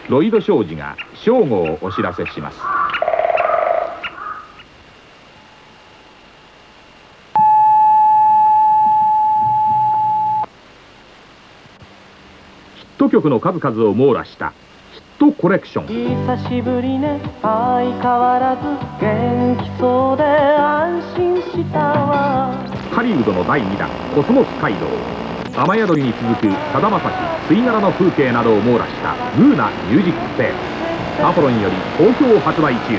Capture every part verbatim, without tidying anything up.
ロイド商事が正午をお知らせします。ヒット曲の数々を網羅したヒットコレクション。 久しぶりね、相変わらず元気そうで安心したわ。 ハリウッドのだいにだんコスモス街道、雨宿りに続くさだまさし吸い殻の風景などを網羅したグーなミュージックステーマ、アポロンより好評発売中。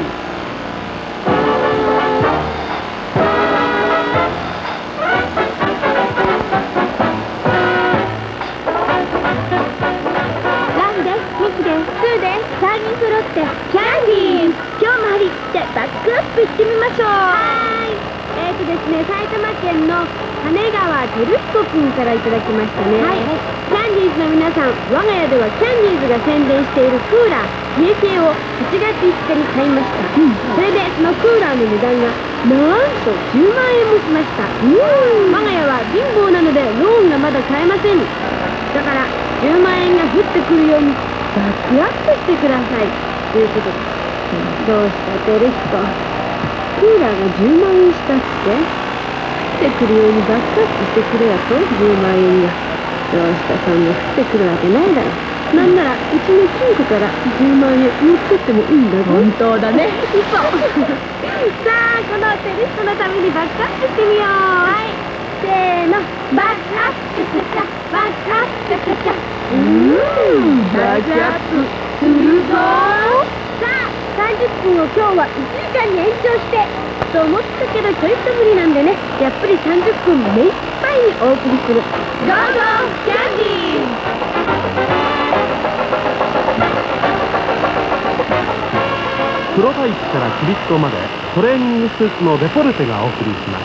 ランです、ミキです、スーです。さんにん揃ってキャンディーズ、今日も張り切ってバックアップ行ってみましょう。はーい。えーとですね、埼玉県の金川照彦くんからいただきましたね。はい。キャンディーズの皆さん、我が家ではキャンディーズが宣伝しているクーラー、家系をはちがついつかに買いました。うん、それでそのクーラーの値段がなんとじゅうまんえんもしました。うん。我が家は貧乏なのでローンがまだ買えません。だからじゅうまんえんが降ってくるようにバックアップしてくださいということです。うん、どうした照彦、クーラーがじゅうまんえんしたって降ってくるようにバックアップしてくれやと。じゅうまんえんがどうした、そんな降ってくるわけないだろ。なんならうちの金庫からじゅうまんえん持ってってもいいんだぞ。本当だね。嘘。さあ、このテリストのためにバックアップしてみよう。はい、せーの、バックアップチャチャチャ、バックアップチャチャチャ。うーん、バックアップするぞ。さあ、さんじゅっぷんを今日はいちじかんに延長してと思ったけどちょいと無理なんでね、やっぱりさんじゅっぷん目いっぱいにお送りする。どうぞキャンディー。 プロタイプからキリットまでトレーニングスーツのデポルテがお送りします。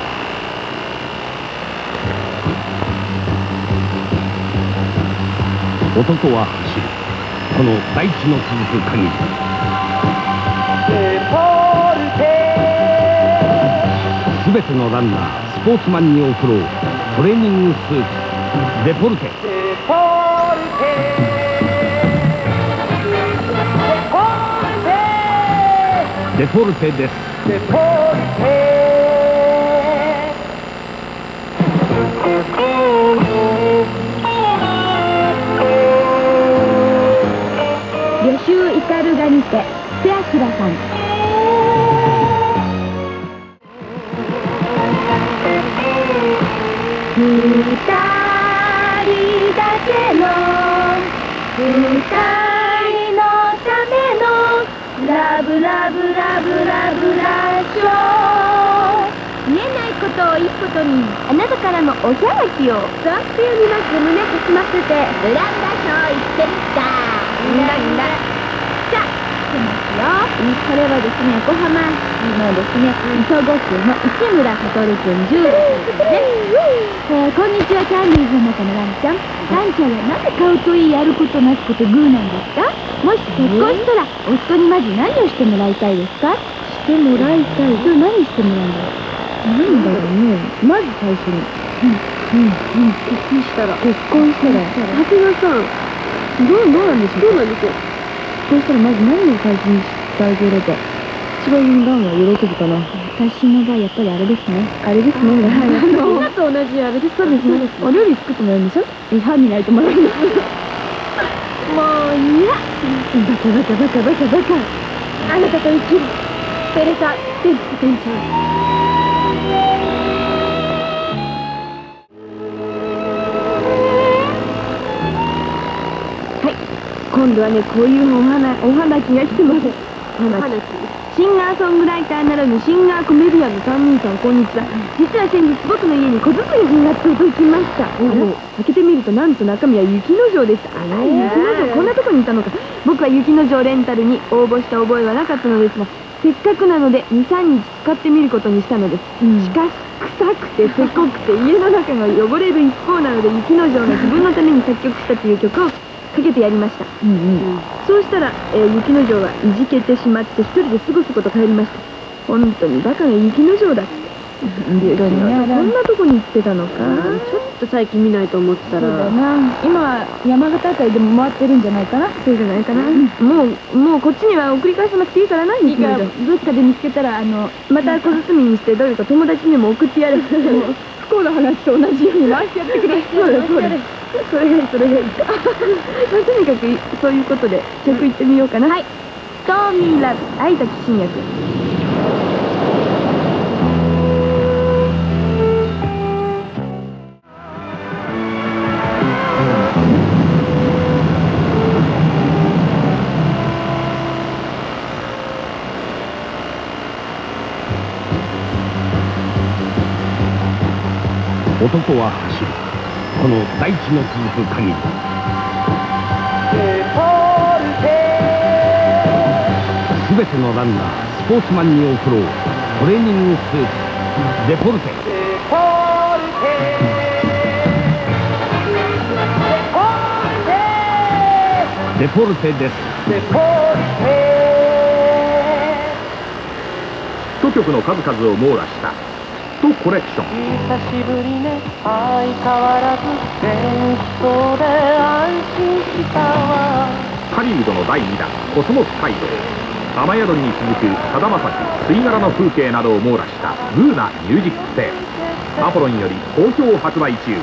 男は走る、この大地の続く限り。 デポルテ。 すべてのランナー、スポーツマンに贈ろうトレーニングスーツデポルテ。 デポルテ。 デポルテです。 デポルテ。 旅習イカルガにて瀬明さん。二人だけの二人のためのラブラブラブラブラジオ。見えないことをいいことに、あなたからのおしゃべきをざっと読みます。胸かきませてブランダショー言ってみた。んだんだ。じゃあ来てますよ。これはですね、横浜市のですね、磯子区の市村悟くんじゅうごさいですね。えー、こんにちは、キャンディーズの中のランちゃん。ランちゃんはなんで顔といい、やることなすことグーなんですか？もし結婚したら夫にまず何をしてもらいたいですか？してもらいたい。それ何してもらうんだろう。なんだろうね。まず最初に。うんうんうん。結婚したら。結婚したら。長谷川さん。どうどうなんでしょう。どうなんでしょう。結婚したらまず何を最初にしてあげれば。一番ランは喜ぶかな。私の場合やっぱりあれですね。あれですね。はい。みんなと同じあれです。そうですね。お料理作ってもらうんでしょ。違反になると思います。もういや。バカバカバカバカバカ。あなたと生きる。テレサテンプ店長。はい。今度はね、こういうお花お花気が来てます。お花気。シンガーソングライターならぬシンガーコメディアンのさんにんさん、こんにちは。実は先日僕の家に小包が届きました。開けてみるとなんと中身は雪の城でした。あら、雪の城、こんなとこにいたのか。僕は雪の城レンタルに応募した覚えはなかったのですが、せっかくなのでに、さんにち使ってみることにしたのです。しかし臭くてせこくて家の中が汚れる一方なので、雪の城が自分のために作曲したという曲をかけてやりました。うんうん、そうしたら、えー、雪の城はいじけてしまって一人で過ごすこと帰りました。本当にバカが雪の城だって。 本当にね、こんなとこに行ってたのか。ちょっと最近見ないと思ったら。そうだな、今山形あたりでも回ってるんじゃないかな。そうじゃないかな。もうもうこっちには送り返さなくていいからな。いいからどっかで見つけたら、あのまた小包みにしてどういうか友達にも送ってやる。不幸の話と同じように回してやってくれ。そうだそうだ、それがいい、それがいい。まあとにかくそういうことで曲いってみようかな。はい、ストーミーラブ、愛崎真也君。 男は走る、この大地の続く限り。すべてのランナー、スポーツマンに送ろうトレーニングスーツ、デポルテ。デポルテです。 ヒット曲の数々を網羅したヒットコレクション。 久しぶりね、相変わらず元気そうで安心したわ。 狩人のだいにだんコスモス街道、雨宿りに続くさだまさし、吸い殻の風景などを網羅したグーナミュージックステー、アポロンより好評発売中。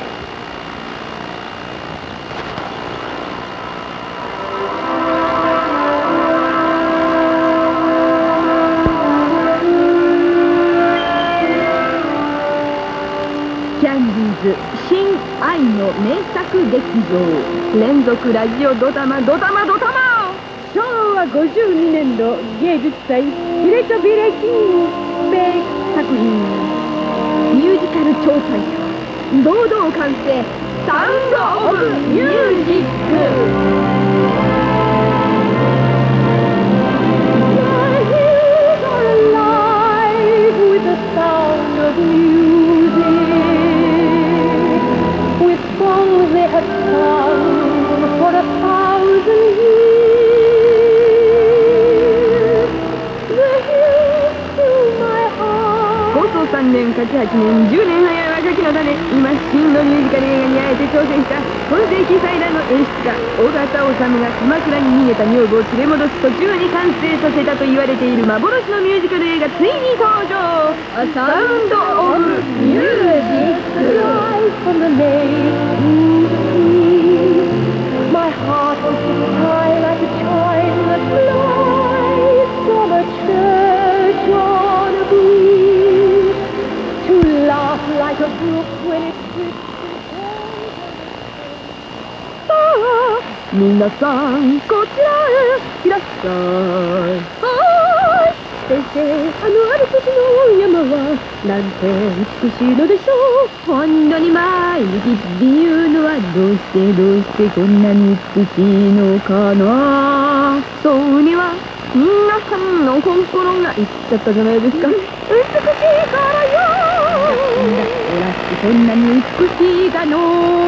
キャンディーズ新愛の名作劇場連続ラジオドタマドタマドタマ。しょうわごじゅうにねんど芸術祭ビレトビレキン名作品ミュージカル超大作堂々完成サウンドオブミュージック。They have sung for a thousand years. The hills to my heart. 構想さんねん、かちはちねん、じゅうねん早い若きの種、今真のミュージカル映画にあえて挑戦した今世紀最大の演出家緒方治が鎌倉に逃げた女房を連れ戻す途中に完成させたと言われている幻のミュージカル映画ついに登場。サウンドオブミュージック。From the lake my heart was to sigh like a chime that flies from a church on a breeze, to laugh like a brook when it drifts and falls. 皆さんこちらへいらっしゃい。先生、あのある時の山はなんて美しいのでしょう。ほんのに毎日っていうのはどうしてどうしてこんなに美しいのかな。そうには皆さんの心が言っちゃったじゃないですか。美しいからよ。ほらそんなに美しいかの。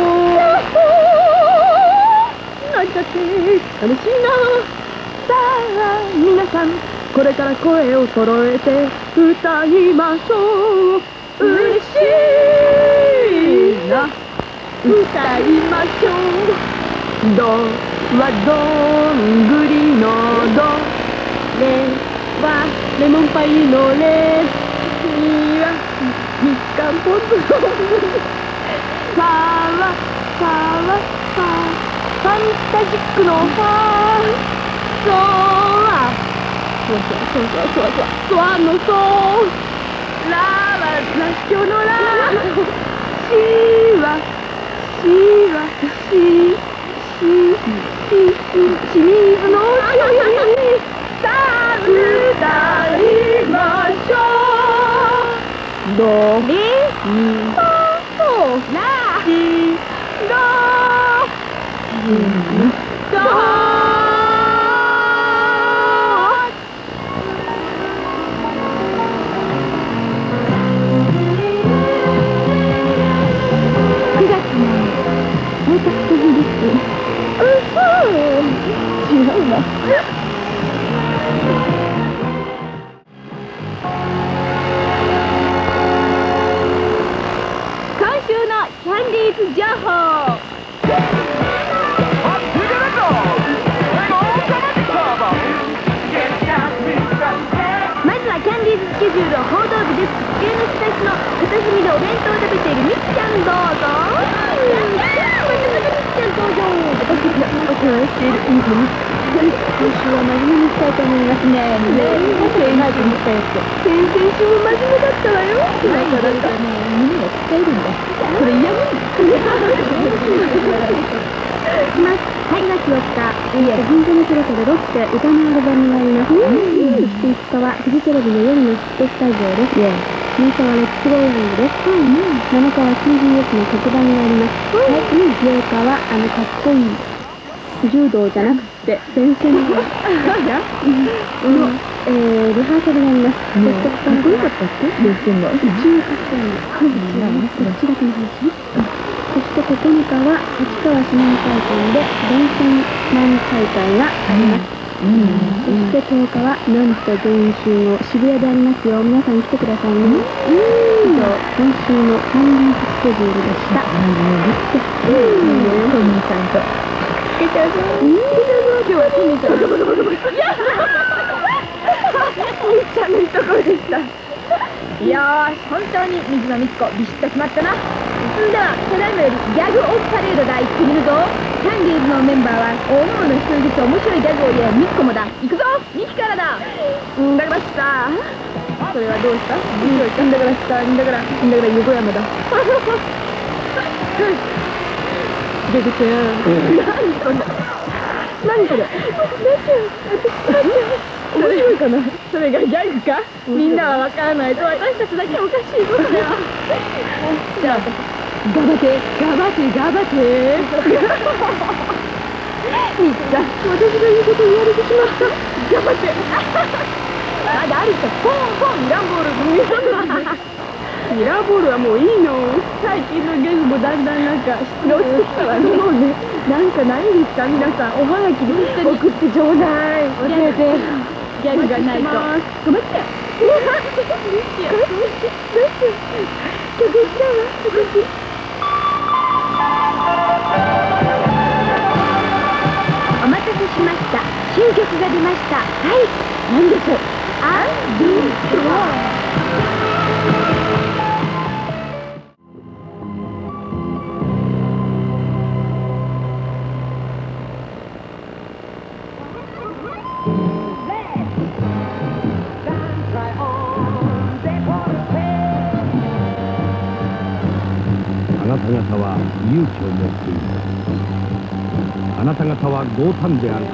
なんちゃって楽しいな。さあ皆さんこれから声を揃えて歌いましょう。嬉しいな歌いましょう。ドはどんぐりのド、レはレモンパイのレ、ミはみかんぽんのファはファはファ、ファンタジックのファ、ソはそうそうそうそうそうそうあのそうラはらっきょうのラシはシはシシシシ清水のシさあ歌いましょう。ドレミファソラシドド違うな。 している。今週は真面目にしたいと思いますね。ねえ、先々週も真面目だったわよ。だからかね、胸が鍛えるんだ。これ嫌味。ます。はい、がつよっか、えー、銀座のプロとでロック歌のアルバムがあります。そしていつかはフジテレビの夜のヒットスタジオです。みっかはレッツゴーヤングです。なのかは ティービーエス の特番があります。はい、ようかはあのかっこいい柔道じゃなくて先生のえー、リハーサルがあります。そしてかっこよかったっけ？先生のじゅうはっさいのいちがつの話。そしてここにかは市川市民会館で電線満開会があります。そしてとおかはなんと全員集合渋谷でありますよ。皆さん来てくださいね。以上今週のサンリーススケジュールでした。トミーさんと来てください。今日はトミーさんとみっちゃんのいいところでした。いやー、本当に水野美紀子ビシッと決まったな。ではただいまよりギャグオフパレードが行ってみるぞ。キャンディーズのメンバーはおのおの一人ずつ面白いギャグを入れ、ミッコもだ。行くぞ、ミキからだ。んだからさ、それはどうした？面白いか。んだからさ、んだから、んだから横山だ。出てけよ。何それ。何それ。面白いかな。それがギャグか。みんなはわからないと私たちだけおかしいことだよ。じゃあ頑張って、頑張って、頑張って。みっちゃん、私が言うことを言われてしまった。頑張って。まだある人、ポンポン、ミラーボール。ミラーボールはもういいの。最近のギャグもだんだんなんか質が落ちてきたわね。もうね、なんかないですか皆さん。おはがきで送ってちょうだい。教えて。ギャグがないと。ごめんね。どうしよう。どうしよう。曲いっちゃうわ、私。お待たせしました。新曲が出ました。はい、何でしょう。アンビート。 あなた方は勇気を持っている。あなた方は強胆である。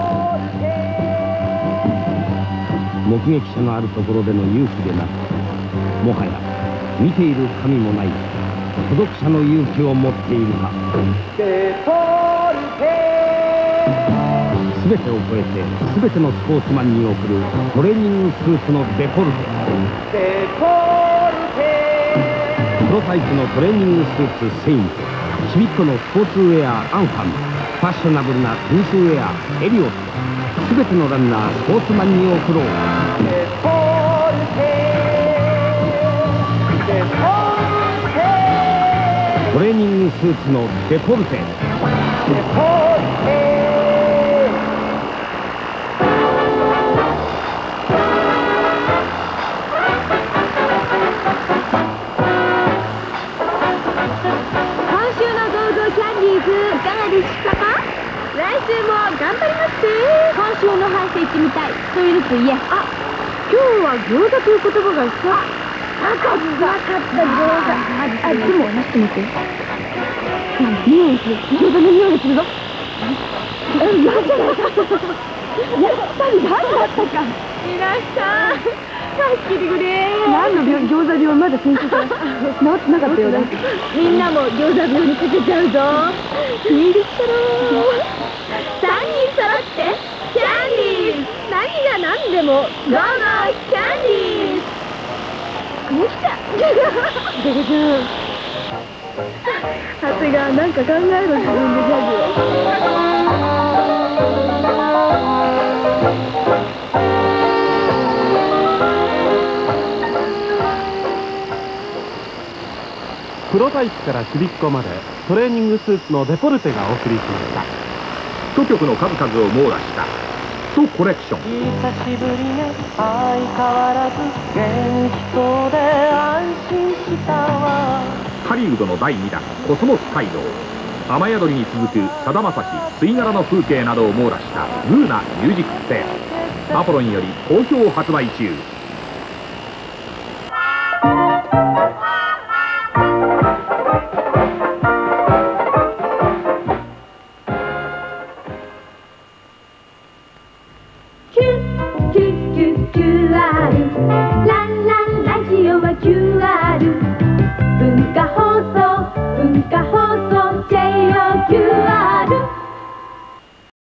目撃者のあるところでの勇気でなく、もはや見ている神もない孤独者の勇気を持っているか。全てを超えて全てのスポーツマンに送るトレーニングスーツのデポルテ。プロタイプのトレーニングスーツセイント、ちびっこのスポーツウェアアンファン、ファッショナブルなテニスウェアエリオット、すべてのランナースポーツマンに送ろう。トレーニングスーツのデポルテ。 来週も頑張りますね。今週の反省行ってみたい。一人ずつ言え。あ、今日は餃子という言葉がさ、なかった餃子。あ、でも出してみて。匂いする。餃子の匂いがするぞ。うん、なんじゃないか。やっぱり何だったか。いらっしゃい。助けてくれ。何の病、餃子病まだ先週から治ってなかったようだ。みんなも餃子病にかけちゃうぞ。いいですから。三人揃ってキャンディーズ。何が何でもゴーゴーキャンディーズ。こう来た。ジャガジャン。長谷川なんか考えろ、自分でギャグを。 プロタイプからちびっこまでトレーニングスーツのデポルテがお送りしました。 ヒット曲の数々を網羅したヒットコレクション。 久しぶりね、相変わらず元気そうで安心したわ。 ハリウッドのだいにだんコスモス街道。 雨宿りに続くさだまさし吸い殻の風景などを網羅したグーナミュージックステーマ。アポロンより好評発売中。 キュッキュッキュッキュアールランランラジオはキュ